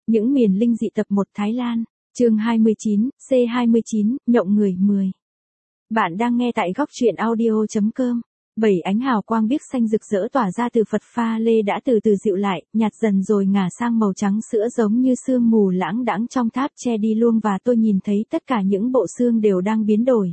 Những miền linh dị tập 1 Thái Lan, chương 29, C29, nhộng người 10. Bạn đang nghe tại góc truyện audio.com. 7 ánh hào quang biếc xanh rực rỡ tỏa ra từ Phật pha lê đã từ từ dịu lại, nhạt dần rồi ngả sang màu trắng sữa giống như sương mù lãng đãng trong tháp che đi luôn và tôi nhìn thấy tất cả những bộ xương đều đang biến đổi.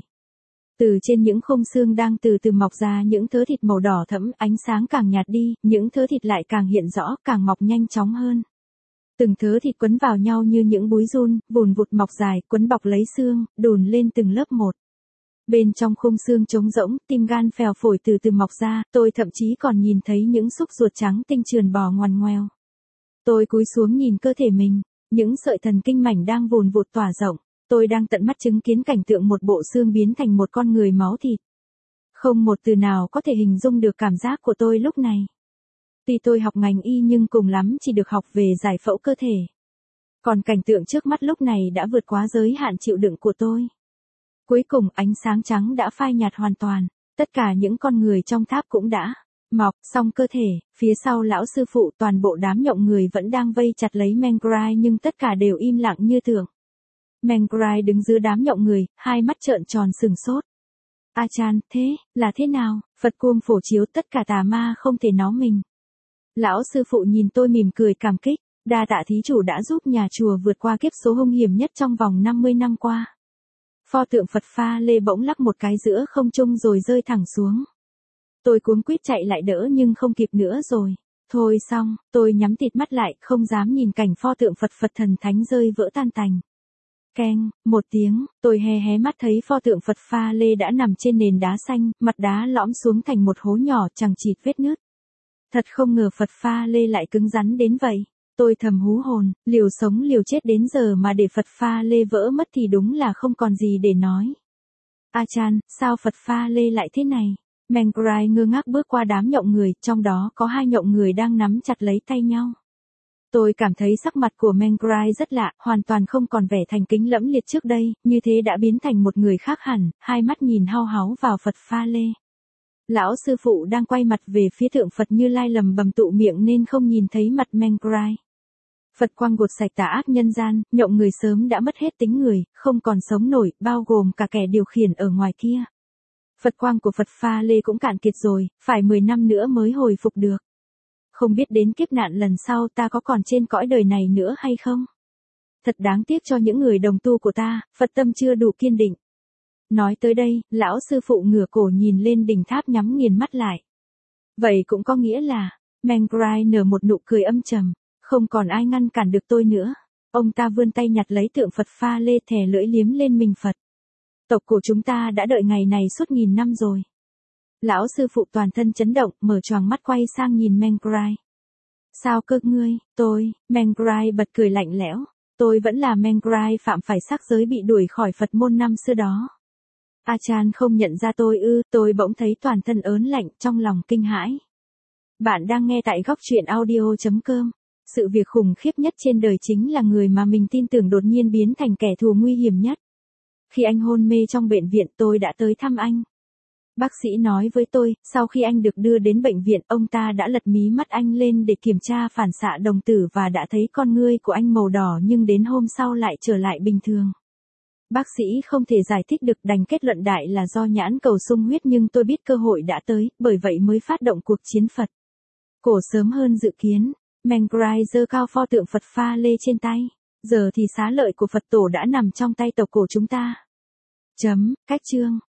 Từ trên những khung xương đang từ từ mọc ra những thớ thịt màu đỏ thẫm, ánh sáng càng nhạt đi, những thớ thịt lại càng hiện rõ, càng mọc nhanh chóng hơn. Từng thớ thịt quấn vào nhau như những búi giun, vùn vụt mọc dài, quấn bọc lấy xương, đùn lên từng lớp một. Bên trong khung xương trống rỗng, tim gan phèo phổi từ từ mọc ra, tôi thậm chí còn nhìn thấy những xúc ruột trắng tinh trườn bò ngoằn ngoèo. Tôi cúi xuống nhìn cơ thể mình, những sợi thần kinh mảnh đang vùn vụt tỏa rộng. Tôi đang tận mắt chứng kiến cảnh tượng một bộ xương biến thành một con người máu thịt. Không một từ nào có thể hình dung được cảm giác của tôi lúc này. Tuy tôi học ngành y nhưng cùng lắm chỉ được học về giải phẫu cơ thể. Còn cảnh tượng trước mắt lúc này đã vượt quá giới hạn chịu đựng của tôi. Cuối cùng ánh sáng trắng đã phai nhạt hoàn toàn, tất cả những con người trong tháp cũng đã mọc xong cơ thể, phía sau lão sư phụ toàn bộ đám nhộng người vẫn đang vây chặt lấy Mengrai nhưng tất cả đều im lặng như thường. Mengrai đứng giữa đám nhộng người, hai mắt trợn tròn sừng sốt. Achan, thế, là thế nào? Phật cuông phổ chiếu tất cả tà ma không thể nó mình. Lão sư phụ nhìn tôi mỉm cười cảm kích, đa tạ thí chủ đã giúp nhà chùa vượt qua kiếp số hung hiểm nhất trong vòng 50 năm qua. Pho tượng Phật pha lê bỗng lắc một cái giữa không trung rồi rơi thẳng xuống. Tôi cuống quýt chạy lại đỡ nhưng không kịp nữa rồi. Thôi xong, tôi nhắm tịt mắt lại, không dám nhìn cảnh pho tượng Phật thần thánh rơi vỡ tan tành. Keng, một tiếng, tôi hé mắt thấy pho tượng Phật pha lê đã nằm trên nền đá xanh, mặt đá lõm xuống thành một hố nhỏ chẳng chịt vết nứt. Thật không ngờ Phật pha lê lại cứng rắn đến vậy. Tôi thầm hú hồn, liều sống liều chết đến giờ mà để Phật pha lê vỡ mất thì đúng là không còn gì để nói. Achan, sao Phật pha lê lại thế này? Mengrai ngơ ngác bước qua đám nhộng người, trong đó có hai nhộng người đang nắm chặt lấy tay nhau. Tôi cảm thấy sắc mặt của Mengrai rất lạ, hoàn toàn không còn vẻ thành kính lẫm liệt trước đây, như thế đã biến thành một người khác hẳn, hai mắt nhìn hao háo vào Phật pha lê. Lão sư phụ đang quay mặt về phía tượng Phật Như Lai lầm bầm tụ miệng nên không nhìn thấy mặt Mengrai. Phật quang gột sạch tà ác nhân gian, nhộng người sớm đã mất hết tính người, không còn sống nổi, bao gồm cả kẻ điều khiển ở ngoài kia. Phật quang của Phật pha lê cũng cạn kiệt rồi, phải 10 năm nữa mới hồi phục được. Không biết đến kiếp nạn lần sau ta có còn trên cõi đời này nữa hay không? Thật đáng tiếc cho những người đồng tu của ta, Phật tâm chưa đủ kiên định. Nói tới đây, lão sư phụ ngửa cổ nhìn lên đỉnh tháp nhắm nghiền mắt lại. Vậy cũng có nghĩa là, Mengrai nở một nụ cười âm trầm, không còn ai ngăn cản được tôi nữa. Ông ta vươn tay nhặt lấy tượng Phật pha lê thè lưỡi liếm lên mình Phật. Tộc của chúng ta đã đợi ngày này suốt 1000 năm rồi. Lão sư phụ toàn thân chấn động, mở choàng mắt quay sang nhìn Mengrai. Sao cơ ngươi, Mengrai bật cười lạnh lẽo. Tôi vẫn là Mengrai phạm phải sắc giới bị đuổi khỏi Phật môn năm xưa đó. Achan không nhận ra tôi ư? Tôi bỗng thấy toàn thân ớn lạnh, trong lòng kinh hãi. Bạn đang nghe tại góc truyện audio.com. Sự việc khủng khiếp nhất trên đời chính là người mà mình tin tưởng đột nhiên biến thành kẻ thù nguy hiểm nhất. Khi anh hôn mê trong bệnh viện tôi đã tới thăm anh. Bác sĩ nói với tôi, sau khi anh được đưa đến bệnh viện, ông ta đã lật mí mắt anh lên để kiểm tra phản xạ đồng tử và đã thấy con ngươi của anh màu đỏ nhưng đến hôm sau lại trở lại bình thường. Bác sĩ không thể giải thích được, đành kết luận đại là do nhãn cầu sung huyết nhưng tôi biết cơ hội đã tới, bởi vậy mới phát động cuộc chiến Phật cổ sớm hơn dự kiến. Mengrai giơ cao pho tượng Phật pha lê trên tay. Giờ thì xá lợi của Phật tổ đã nằm trong tay tộc cổ chúng ta. Cách chương.